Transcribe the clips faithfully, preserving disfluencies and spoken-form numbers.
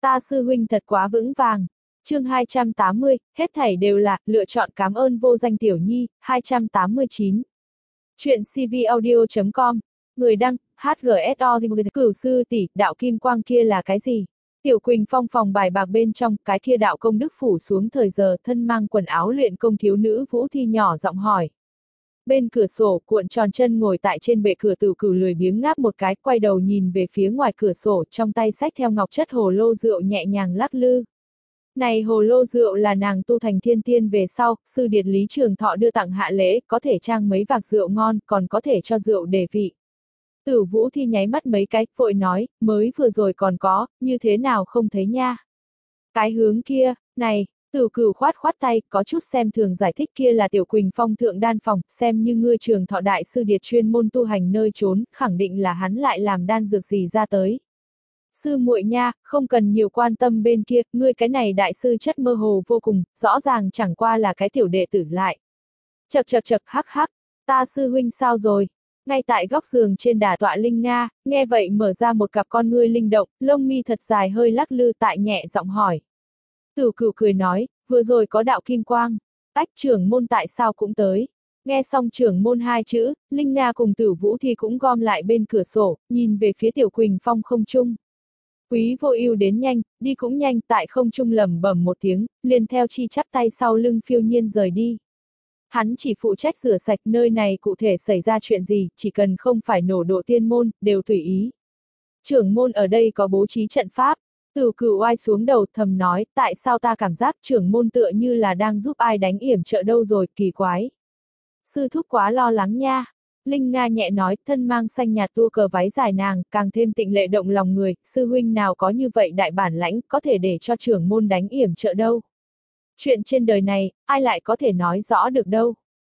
Ta sư huynh thật quá vững vàng. Chương hai trăm tám mươi, hết thảy đều là lựa chọn cảm ơn vô danh tiểu nhi, hai trăm tám mươi chín. Chuyện cvaudio chấm com, người đăng, hát giê ét o Cửu sư tỷ, đạo kim quang kia là cái gì? Tiểu Quỳnh Phong phòng bài bạc bên trong, cái kia đạo công đức phủ xuống thời giờ, thân mang quần áo luyện công thiếu nữ Vũ Thi nhỏ giọng hỏi. Bên cửa sổ, cuộn tròn chân ngồi tại trên bệ cửa Tử Cửu lười biếng ngáp một cái, quay đầu nhìn về phía ngoài cửa sổ, trong tay xách theo ngọc chất hồ lô rượu nhẹ nhàng lắc lư. Này hồ lô rượu là nàng tu thành thiên tiên về sau, sư điệt Lý Trường Thọ đưa tặng hạ lễ, có thể trang mấy vạc rượu ngon, còn có thể cho rượu để vị. Tử Vũ Thi nháy mắt mấy cái, vội nói, mới vừa rồi còn có, như thế nào không thấy nha. Cái hướng kia, này, Tử Cửu khoát khoát tay, có chút xem thường giải thích kia là Tiểu Quỳnh Phong thượng đan phòng, xem như ngươi Trường Thọ đại sư điệt chuyên môn tu hành nơi trốn, khẳng định là hắn lại làm đan dược gì ra tới. Sư muội nha, không cần nhiều quan tâm bên kia, ngươi cái này đại sư chất mơ hồ vô cùng, rõ ràng chẳng qua là cái tiểu đệ tử lại. Chậc chậc chậc hắc hắc, ta sư huynh sao rồi? Ngay tại góc giường trên đà tọa Linh Nga, nghe vậy mở ra một cặp con ngươi linh động, lông mi thật dài hơi lắc lư tại nhẹ giọng hỏi. Tử Cửu cười nói, vừa rồi có đạo kim quang, ách trưởng môn tại sao cũng tới. Nghe xong trưởng môn hai chữ, Linh Nga cùng Tử Vũ Thi cũng gom lại bên cửa sổ, nhìn về phía Tiểu Quỳnh Phong không trung. Quý vô ưu đến nhanh, đi cũng nhanh, tại không trung lẩm bẩm một tiếng, liền theo chi chắp tay sau lưng phiêu nhiên rời đi. Hắn chỉ phụ trách rửa sạch nơi này cụ thể xảy ra chuyện gì, chỉ cần không phải nổ độ tiên môn, đều tùy ý. Trưởng môn ở đây có bố trí trận pháp, Tử Cửu oai xuống đầu thầm nói, tại sao ta cảm giác trưởng môn tựa như là đang giúp ai đánh yểm trợ đâu rồi, kỳ quái. Sư thúc quá lo lắng nha. Linh Nga nhẹ nói, thân mang xanh nhạt tua cờ váy dài nàng, càng thêm tịnh lệ động lòng người, sư huynh nào có như vậy đại bản lãnh, có thể để cho trưởng môn đánh yểm trợ đâu. Chuyện trên đời này, ai lại có thể nói rõ được đâu.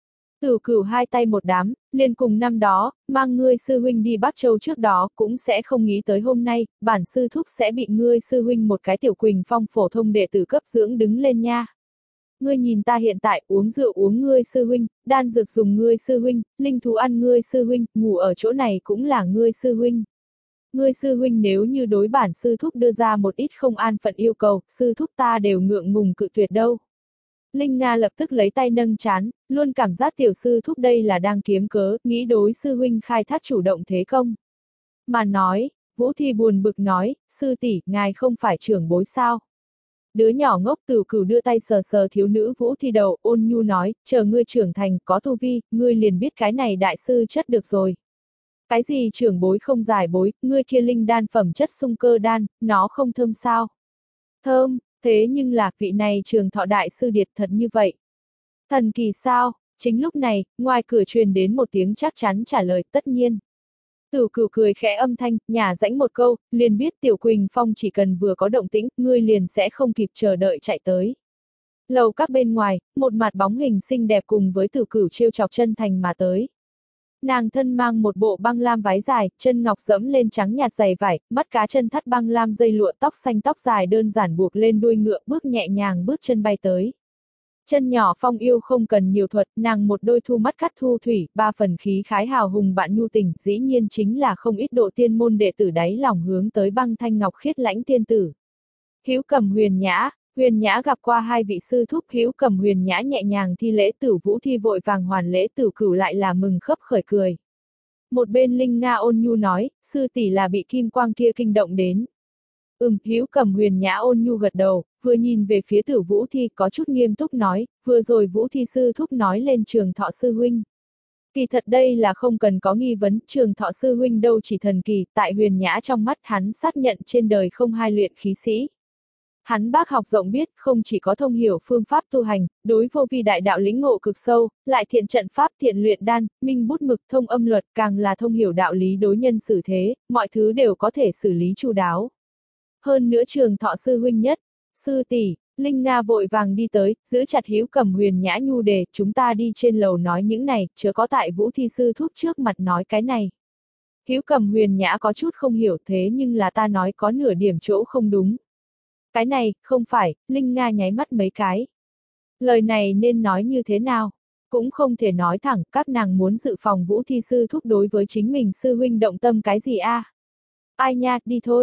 Tử Cửu hai tay một đám, liền cùng năm đó, mang ngươi sư huynh đi Bắc Châu trước đó, cũng sẽ không nghĩ tới hôm nay, bản sư thúc sẽ bị ngươi sư huynh một cái Tiểu Quỳnh Phong phổ thông đệ tử cấp dưỡng đứng lên nha. Ngươi nhìn ta hiện tại uống rượu uống ngươi sư huynh, đan dược dùng ngươi sư huynh, linh thú ăn ngươi sư huynh, ngủ ở chỗ này cũng là ngươi sư huynh. Ngươi sư huynh nếu như đối bản sư thúc đưa ra một ít không an phận yêu cầu, sư thúc ta đều ngượng ngùng cự tuyệt đâu. Linh Nga lập tức lấy tay nâng trán, luôn cảm giác tiểu sư thúc đây là đang kiếm cớ, nghĩ đối sư huynh khai thác chủ động thế công. Mà nói, Vũ Thi buồn bực nói, sư tỷ, ngài không phải trưởng bối sao? Đứa nhỏ ngốc Tử Cửu đưa tay sờ sờ thiếu nữ Vũ Thi đầu, ôn nhu nói, chờ ngươi trưởng thành, có tu vi, ngươi liền biết cái này đại sư chất được rồi. Cái gì trưởng bối không giải bối, ngươi kia linh đan phẩm chất sung cơ đan, nó không thơm sao? Thơm, thế nhưng là vị này Trường Thọ đại sư điệt thật như vậy. Thần kỳ sao? Chính lúc này, ngoài cửa truyền đến một tiếng chắc chắn trả lời, tất nhiên. Tử Cửu cười khẽ âm thanh, nhả rãnh một câu, liền biết Tiểu Quỳnh Phong chỉ cần vừa có động tĩnh, ngươi liền sẽ không kịp chờ đợi chạy tới. Lầu các bên ngoài, một mặt bóng hình xinh đẹp cùng với Tử Cửu trêu chọc chân thành mà tới. Nàng thân mang một bộ băng lam váy dài, chân ngọc dẫm lên trắng nhạt giày vải, mắt cá chân thắt băng lam dây lụa, tóc xanh tóc dài đơn giản buộc lên đuôi ngựa, bước nhẹ nhàng bước chân bay tới. Chân nhỏ phong yêu không cần nhiều thuật, nàng một đôi thu mắt cắt thu thủy, ba phần khí khái hào hùng bạn nhu tình, dĩ nhiên chính là không ít độ tiên môn đệ tử đáy lòng hướng tới băng thanh ngọc khiết lãnh tiên tử. Hữu Cầm Huyền Nhã, Huyền Nhã gặp qua hai vị sư thúc, Hữu Cầm Huyền Nhã nhẹ nhàng thi lễ, Tử Vũ Thi vội vàng hoàn lễ, Tử Cửu lại là mừng khấp khởi cười. Một bên Linh Nga ôn nhu nói, sư tỷ là bị kim quang kia kinh động đến. Ừm, Hữu Cầm Huyền Nhã ôn nhu gật đầu, vừa nhìn về phía Tử Vũ Thi có chút nghiêm túc nói, vừa rồi Vũ Thi sư thúc nói lên Trường Thọ sư huynh. Kỳ thật đây là không cần có nghi vấn, Trường Thọ sư huynh đâu chỉ thần kỳ, tại Huyền Nhã trong mắt hắn xác nhận trên đời không hai luyện khí sĩ. Hắn bác học rộng biết, không chỉ có thông hiểu phương pháp tu hành, đối vô vi đại đạo lĩnh ngộ cực sâu, lại thiện trận pháp thiện luyện đan, minh bút mực thông âm luật, càng là thông hiểu đạo lý đối nhân xử thế, mọi thứ đều có thể xử lý chu đáo. Hơn nữa Trường Thọ sư huynh nhất, sư tỷ, Linh Nga vội vàng đi tới, giữ chặt Hữu Cầm Huyền Nhã nhu đề, chúng ta đi trên lầu nói những này, chớ có tại Vũ Thi sư thúc trước mặt nói cái này. Hữu Cầm Huyền Nhã có chút không hiểu thế nhưng là ta nói có nửa điểm chỗ không đúng. Cái này, không phải, Linh Nga nháy mắt mấy cái. Lời này nên nói như thế nào? Cũng không thể nói thẳng, các nàng muốn dự phòng Vũ Thi sư thúc đối với chính mình sư huynh động tâm cái gì a? À? Ai nha, đi thôi.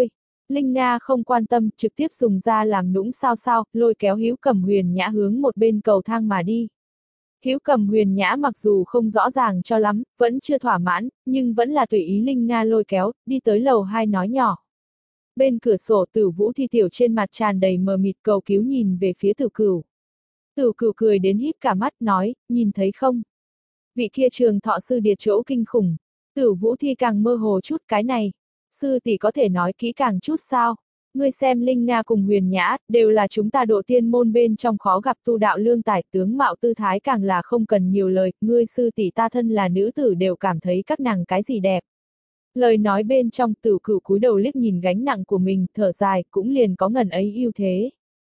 Linh Nga không quan tâm, trực tiếp dùng ra làm nũng sao sao, lôi kéo Hữu Cầm Huyền Nhã hướng một bên cầu thang mà đi. Hữu Cầm Huyền Nhã mặc dù không rõ ràng cho lắm, vẫn chưa thỏa mãn, nhưng vẫn là tùy ý Linh Nga lôi kéo, đi tới lầu hai nói nhỏ. Bên cửa sổ Tử Vũ Thi tiểu trên mặt tràn đầy mờ mịt cầu cứu nhìn về phía Tử Cửu. Tử Cửu cười đến híp cả mắt nói, nhìn thấy không? Vị kia Trường Thọ sư điệt chỗ kinh khủng. Tử Vũ Thi càng mơ hồ chút cái này. Sư tỷ có thể nói kỹ càng chút sao? Ngươi xem Linh Nga cùng Huyền Nhã, đều là chúng ta độ tiên môn bên trong khó gặp tu đạo lương tài, tướng mạo tư thái càng là không cần nhiều lời, ngươi sư tỷ ta thân là nữ tử đều cảm thấy các nàng cái gì đẹp. Lời nói bên trong Tử Cửu cúi đầu liếc nhìn gánh nặng của mình, thở dài, cũng liền có ngần ấy ưu thế.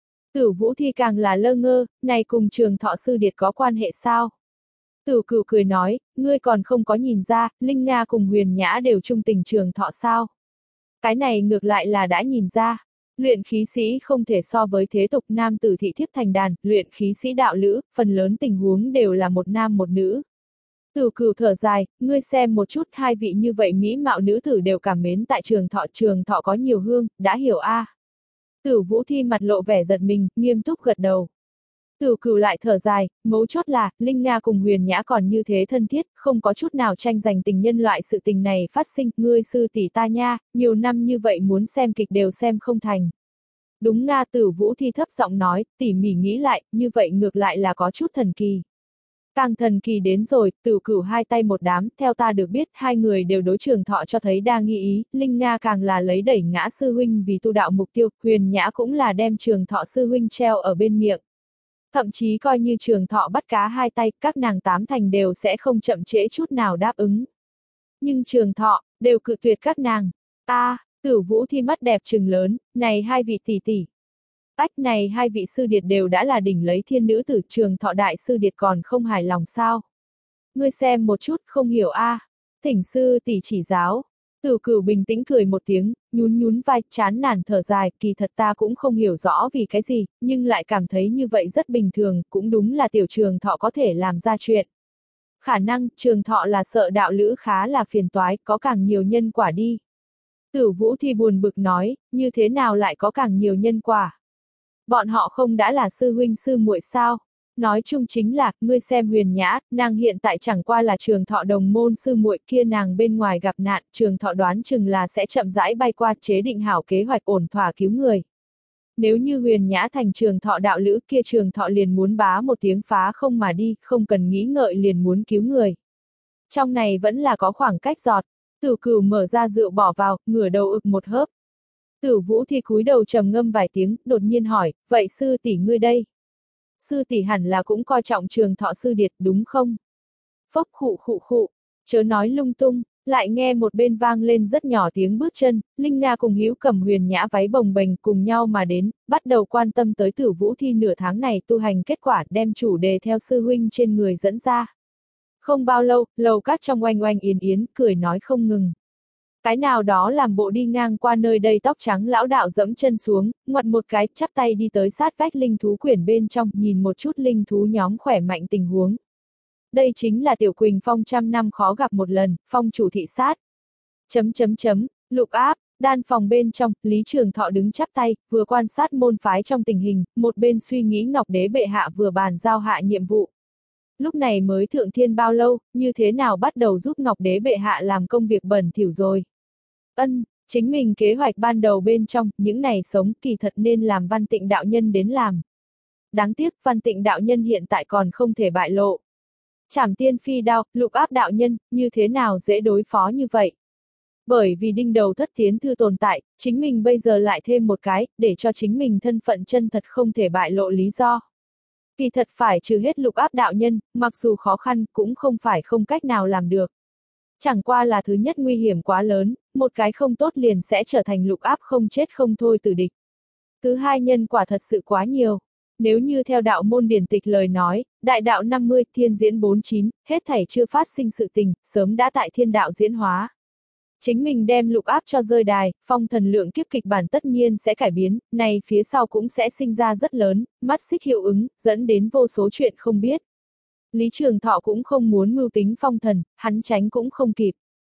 Tử Vũ Thi càng là lơ ngơ, này cùng Trường Thọ sư điệt có quan hệ sao? Tử Cửu cười nói, ngươi còn không có nhìn ra, Linh Nga cùng Huyền Nhã đều trung tình Trường Thọ sao? Cái này ngược lại là đã nhìn ra. Luyện khí sĩ không thể so với thế tục nam tử thị thiếp thành đàn, luyện khí sĩ đạo lữ, phần lớn tình huống đều là một nam một nữ. Tử Cửu thở dài, ngươi xem một chút hai vị như vậy mỹ mạo nữ tử đều cảm mến tại Trường Thọ, Trường Thọ có nhiều hương, đã hiểu a. À. Tử Vũ Thi mặt lộ vẻ giật mình, nghiêm túc gật đầu. Tử Cửu lại thở dài, mấu chốt là, Linh Nga cùng Huyền Nhã còn như thế thân thiết, không có chút nào tranh giành tình nhân loại sự tình này phát sinh, ngươi sư tỷ ta nha, nhiều năm như vậy muốn xem kịch đều xem không thành. Đúng Nga. Tử Vũ Thi thấp giọng nói, tỉ mỉ nghĩ lại, như vậy ngược lại là có chút thần kỳ. Càng thần kỳ đến rồi, Tử Cửu hai tay một đám, theo ta được biết, hai người đều đối Trường Thọ cho thấy đa nghi ý, Linh Nga càng là lấy đẩy ngã sư huynh vì tu đạo mục tiêu, Huyền Nhã cũng là đem Trường Thọ sư huynh treo ở bên miệng. Thậm chí coi như Trường Thọ bắt cá hai tay, các nàng tám thành đều sẽ không chậm trễ chút nào đáp ứng. Nhưng Trường Thọ, đều cự tuyệt các nàng. A, à, Tử Vũ Thi mắt đẹp trừng lớn, này hai vị tỷ tỷ. Ách này hai vị sư điệt đều đã là đỉnh lấy thiên nữ tử, Trường Thọ đại sư điệt còn không hài lòng sao? Ngươi xem một chút không hiểu a, à. Thỉnh sư tỷ chỉ giáo. Tử Cửu bình tĩnh cười một tiếng, nhún nhún vai, chán nản thở dài, kỳ thật ta cũng không hiểu rõ vì cái gì, nhưng lại cảm thấy như vậy rất bình thường, cũng đúng là tiểu Trường Thọ có thể làm ra chuyện. Khả năng, Trường Thọ là sợ đạo lữ khá là phiền toái, có càng nhiều nhân quả đi. Tử Vũ Thi buồn bực nói, như thế nào lại có càng nhiều nhân quả? Bọn họ không đã là sư huynh sư muội sao? Nói chung chính là, ngươi xem Huyền Nhã, nàng hiện tại chẳng qua là Trường Thọ đồng môn sư muội kia nàng bên ngoài gặp nạn, Trường Thọ đoán chừng là sẽ chậm rãi bay qua chế định hảo kế hoạch ổn thỏa cứu người. Nếu như Huyền Nhã thành Trường Thọ đạo lữ kia Trường Thọ liền muốn bá một tiếng phá không mà đi, không cần nghĩ ngợi liền muốn cứu người. Trong này vẫn là có khoảng cách giọt, Tử Cửu mở ra rượu bỏ vào, ngửa đầu ực một hớp. Tử Vũ Thi cúi đầu trầm ngâm vài tiếng, đột nhiên hỏi, vậy sư tỷ ngươi đây? Sư tỷ hẳn là cũng coi trọng Trường Thọ sư điệt đúng không? Phốc khụ khụ khụ, chớ nói lung tung, lại nghe một bên vang lên rất nhỏ tiếng bước chân, Linh Nga cùng Hữu Cầm Huyền Nhã váy bồng bềnh cùng nhau mà đến, bắt đầu quan tâm tới Tử Vũ Thi nửa tháng này tu hành kết quả, đem chủ đề theo sư huynh trên người dẫn ra. Không bao lâu, lầu các trong oanh oanh yến yến, cười nói không ngừng. Cái nào đó làm bộ đi ngang qua nơi đây tóc trắng lão đạo dẫm chân xuống, ngoặt một cái, chắp tay đi tới sát vách linh thú quyển bên trong, nhìn một chút linh thú nhóm khỏe mạnh tình huống. Đây chính là Tiểu Quỳnh Phong trăm năm khó gặp một lần, phong chủ thị sát. Chấm chấm chấm, lục áp, đan phòng bên trong, Lý Trường Thọ đứng chắp tay, vừa quan sát môn phái trong tình hình, một bên suy nghĩ Ngọc Đế bệ hạ vừa bàn giao hạ nhiệm vụ. Lúc này mới thượng thiên bao lâu, như thế nào bắt đầu giúp Ngọc Đế bệ hạ làm công việc bẩn thỉu rồi. Ân, chính mình kế hoạch ban đầu bên trong, những này sống kỳ thật nên làm Văn Tịnh đạo nhân đến làm. Đáng tiếc Văn Tịnh đạo nhân hiện tại còn không thể bại lộ. Trảm tiên phi đao, lục áp đạo nhân, như thế nào dễ đối phó như vậy? Bởi vì đinh đầu thất tiến thư tồn tại, chính mình bây giờ lại thêm một cái, để cho chính mình thân phận chân thật không thể bại lộ lý do. Kỳ thật phải trừ hết lục áp đạo nhân, mặc dù khó khăn, cũng không phải không cách nào làm được. Chẳng qua là thứ nhất nguy hiểm quá lớn, một cái không tốt liền sẽ trở thành lục áp không chết không thôi tử địch. Thứ hai nhân quả thật sự quá nhiều. Nếu như theo đạo môn điển tịch lời nói, đại đạo năm mươi, thiên diễn bốn mươi chín, hết thảy chưa phát sinh sự tình, sớm đã tại thiên đạo diễn hóa. Chính mình đem lục áp cho rơi đài, phong thần lượng kiếp kịch bản tất nhiên sẽ cải biến, này phía sau cũng sẽ sinh ra rất lớn, mắt xích hiệu ứng, dẫn đến vô số chuyện không biết. Lý Trường Thọ cũng không muốn mưu tính phong thần, hắn tránh cũng không kịp.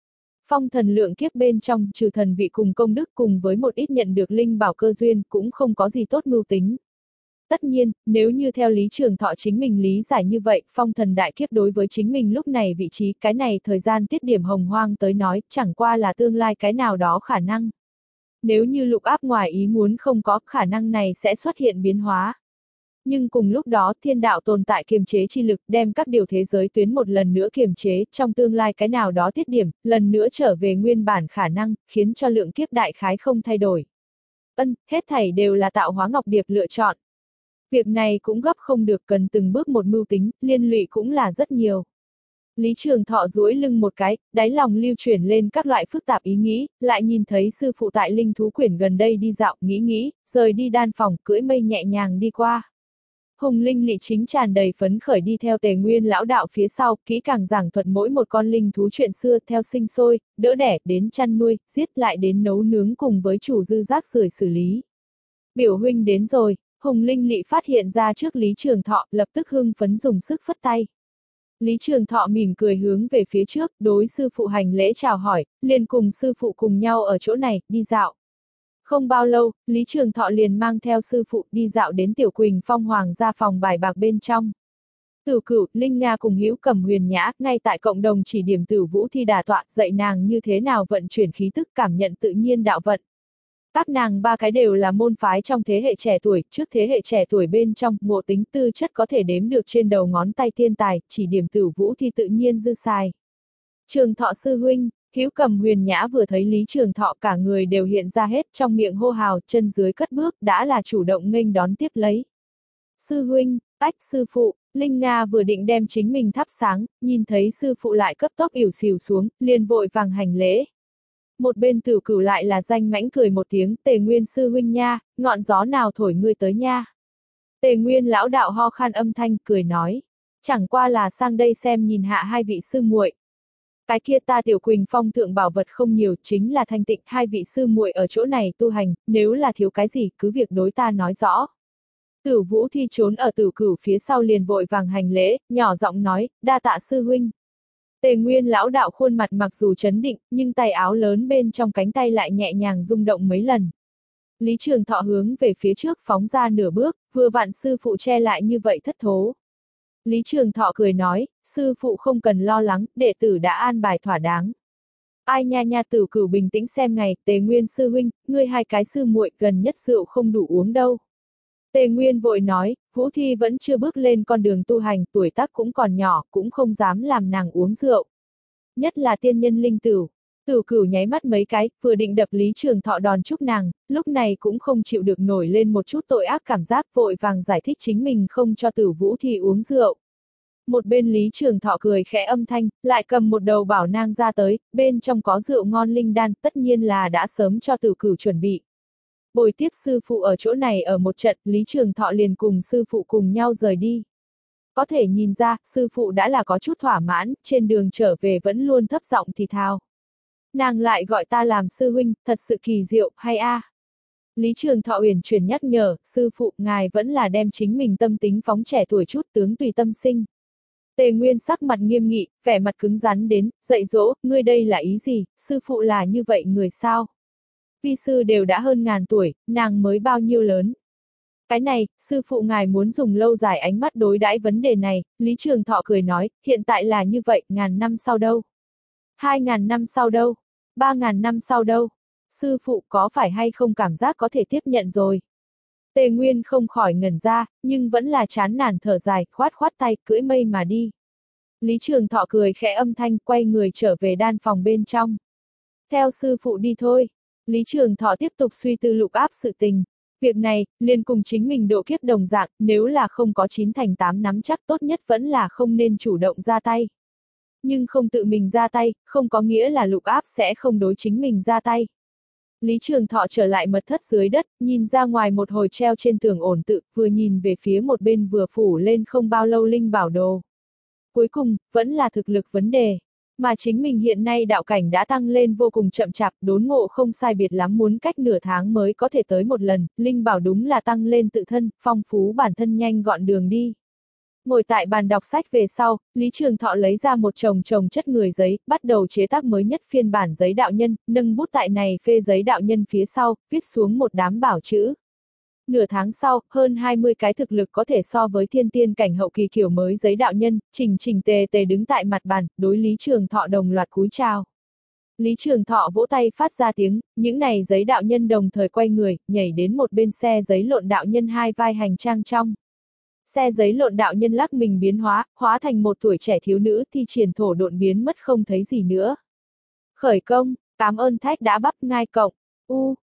Phong thần lượng kiếp bên trong, trừ thần vị cùng công đức cùng với một ít nhận được linh bảo cơ duyên, cũng không có gì tốt mưu tính. Tất nhiên, nếu như theo Lý Trường Thọ chính mình lý giải như vậy, phong thần đại kiếp đối với chính mình lúc này vị trí, cái này thời gian tiết điểm hồng hoang tới nói, chẳng qua là tương lai cái nào đó khả năng. Nếu như lục áp ngoài ý muốn không có, khả năng này sẽ xuất hiện biến hóa. Nhưng cùng lúc đó, thiên đạo tồn tại kiềm chế chi lực, đem các điều thế giới tuyến một lần nữa kiềm chế, trong tương lai cái nào đó tiết điểm, lần nữa trở về nguyên bản khả năng, khiến cho lượng kiếp đại khái không thay đổi. Ân, hết thảy đều là tạo hóa ngọc điệp lựa chọn. Việc này cũng gấp không được, cần từng bước một mưu tính, liên lụy cũng là rất nhiều. Lý Trường Thọ duỗi lưng một cái, đáy lòng lưu chuyển lên các loại phức tạp ý nghĩ, lại nhìn thấy sư phụ tại linh thú quyển gần đây đi dạo, nghĩ nghĩ, rời đi đan phòng, cưỡi mây nhẹ nhàng đi qua. Hùng Linh Lị chính tràn đầy phấn khởi đi theo Tề Nguyên lão đạo phía sau, kỹ càng giảng thuật mỗi một con linh thú chuyện xưa, theo sinh sôi, đỡ đẻ, đến chăn nuôi, giết lại đến nấu nướng cùng với chủ dư rác rưởi xử lý. Biểu huynh đến rồi. Hùng Linh Lị phát hiện ra trước Lý Trường Thọ, lập tức hưng phấn dùng sức phất tay. Lý Trường Thọ mỉm cười hướng về phía trước, đối sư phụ hành lễ chào hỏi, liền cùng sư phụ cùng nhau ở chỗ này, đi dạo. Không bao lâu, Lý Trường Thọ liền mang theo sư phụ đi dạo đến Tiểu Quỳnh Phong Hoàng gia phòng bài bạc bên trong. Tử Cửu, Linh Nga cùng Hữu Cầm Huyền Nhã, ngay tại cộng đồng chỉ điểm Tử Vũ Thi đả tọa, dạy nàng như thế nào vận chuyển khí tức, cảm nhận tự nhiên đạo vận. Các nàng ba cái đều là môn phái trong thế hệ trẻ tuổi, trước thế hệ trẻ tuổi bên trong, ngộ tính tư chất có thể đếm được trên đầu ngón tay thiên tài, chỉ điểm Tử Vũ Thi tự nhiên dư xài. Trường Thọ sư huynh, Hữu Cầm Huyền Nhã vừa thấy Lý Trường Thọ cả người đều hiện ra hết, trong miệng hô hào, chân dưới cất bước, đã là chủ động nghênh đón tiếp lấy. Sư huynh, ách sư phụ, Linh Nga vừa định đem chính mình thắp sáng, nhìn thấy sư phụ lại cấp tốc ỉu xìu xuống, liền vội vàng hành lễ. Một bên Tử Cửu lại là danh mãnh cười một tiếng, Tề Nguyên sư huynh nha, ngọn gió nào thổi ngươi tới nha. Tề Nguyên lão đạo ho khan âm thanh, cười nói, chẳng qua là sang đây xem nhìn hạ hai vị sư muội. Cái kia ta Tiểu Quỳnh Phong thượng bảo vật không nhiều, chính là thanh tịnh, hai vị sư muội ở chỗ này tu hành, nếu là thiếu cái gì, cứ việc đối ta nói rõ. Tử Vũ Thi trốn ở Tử Cửu phía sau liền vội vàng hành lễ, nhỏ giọng nói, đa tạ sư huynh. Tề Nguyên lão đạo khuôn mặt mặc dù chấn định, nhưng tay áo lớn bên trong cánh tay lại nhẹ nhàng rung động mấy lần. Lý Trường Thọ hướng về phía trước phóng ra nửa bước, vừa vặn sư phụ che lại như vậy thất thố. Lý Trường Thọ cười nói, sư phụ không cần lo lắng, đệ tử đã an bài thỏa đáng. Ai nha nha Tử Cửu bình tĩnh xem ngày, Tề Nguyên sư huynh, ngươi hai cái sư muội gần nhất rượu không đủ uống đâu. Tề Nguyên vội nói, Vũ Thi vẫn chưa bước lên con đường tu hành, tuổi tác cũng còn nhỏ, cũng không dám làm nàng uống rượu. Nhất là tiên nhân linh tửu. Tử Cửu nháy mắt mấy cái, vừa định đập Lý Trường Thọ đòn chúc nàng, lúc này cũng không chịu được nổi lên một chút tội ác cảm giác, vội vàng giải thích chính mình không cho Tử Vũ Thi uống rượu. Một bên Lý Trường Thọ cười khẽ âm thanh, lại cầm một đầu bảo nang ra tới, bên trong có rượu ngon linh đan, tất nhiên là đã sớm cho Tử Cửu chuẩn bị. Bồi tiếp sư phụ ở chỗ này ở một trận, Lý Trường Thọ liền cùng sư phụ cùng nhau rời đi. Có thể nhìn ra, sư phụ đã là có chút thỏa mãn, trên đường trở về vẫn luôn thấp giọng thì thào. Nàng lại gọi ta làm sư huynh, thật sự kỳ diệu, hay a? À? Lý Trường Thọ uyển chuyển nhắc nhở, sư phụ, ngài vẫn là đem chính mình tâm tính phóng trẻ tuổi chút, tướng tùy tâm sinh. Tề Nguyên sắc mặt nghiêm nghị, vẻ mặt cứng rắn đến, dạy dỗ, ngươi đây là ý gì, sư phụ là như vậy người sao? Vi sư đều đã hơn ngàn tuổi, nàng mới bao nhiêu lớn. Cái này, sư phụ ngài muốn dùng lâu dài ánh mắt đối đãi vấn đề này, Lý Trường Thọ cười nói, hiện tại là như vậy, ngàn năm sau đâu? Hai ngàn năm sau đâu? Ba ngàn năm sau đâu? Sư phụ có phải hay không cảm giác có thể tiếp nhận rồi? Tề Nguyên không khỏi ngẩn ra, nhưng vẫn là chán nản thở dài, khoát khoát tay, cưỡi mây mà đi. Lý Trường Thọ cười khẽ âm thanh, quay người trở về đan phòng bên trong. Theo sư phụ đi thôi. Lý Trường Thọ tiếp tục suy tư lục áp sự tình. Việc này, liền cùng chính mình độ kiếp đồng dạng, nếu là không có chín thành tám nắm chắc tốt nhất vẫn là không nên chủ động ra tay. Nhưng không tự mình ra tay, không có nghĩa là lục áp sẽ không đối chính mình ra tay. Lý Trường Thọ trở lại mật thất dưới đất, nhìn ra ngoài một hồi treo trên tường ổn tự, vừa nhìn về phía một bên vừa phủ lên không bao lâu linh bảo đồ. Cuối cùng, vẫn là thực lực vấn đề. Mà chính mình hiện nay đạo cảnh đã tăng lên vô cùng chậm chạp, đốn ngộ không sai biệt lắm muốn cách nửa tháng mới có thể tới một lần, linh bảo đúng là tăng lên tự thân, phong phú bản thân nhanh gọn đường đi. Ngồi tại bàn đọc sách về sau, Lý Trường Thọ lấy ra một chồng chồng chất người giấy, bắt đầu chế tác mới nhất phiên bản giấy đạo nhân, nâng bút tại này phê giấy đạo nhân phía sau, viết xuống một đám bảo chữ. Nửa tháng sau, hơn hai mươi cái thực lực có thể so với thiên tiên cảnh hậu kỳ kiểu mới giấy đạo nhân, chỉnh chỉnh tề tề đứng tại mặt bàn, đối Lý Trường Thọ đồng loạt cúi chào. Lý Trường Thọ vỗ tay phát ra tiếng, những này giấy đạo nhân đồng thời quay người, nhảy đến một bên xe giấy lộn đạo nhân hai vai hành trang trong. Xe giấy lộn đạo nhân lắc mình biến hóa, hóa thành một tuổi trẻ thiếu nữ thi triển thổ độn biến mất không thấy gì nữa. Khởi công, cảm ơn thách đã bắp ngai cộng, u,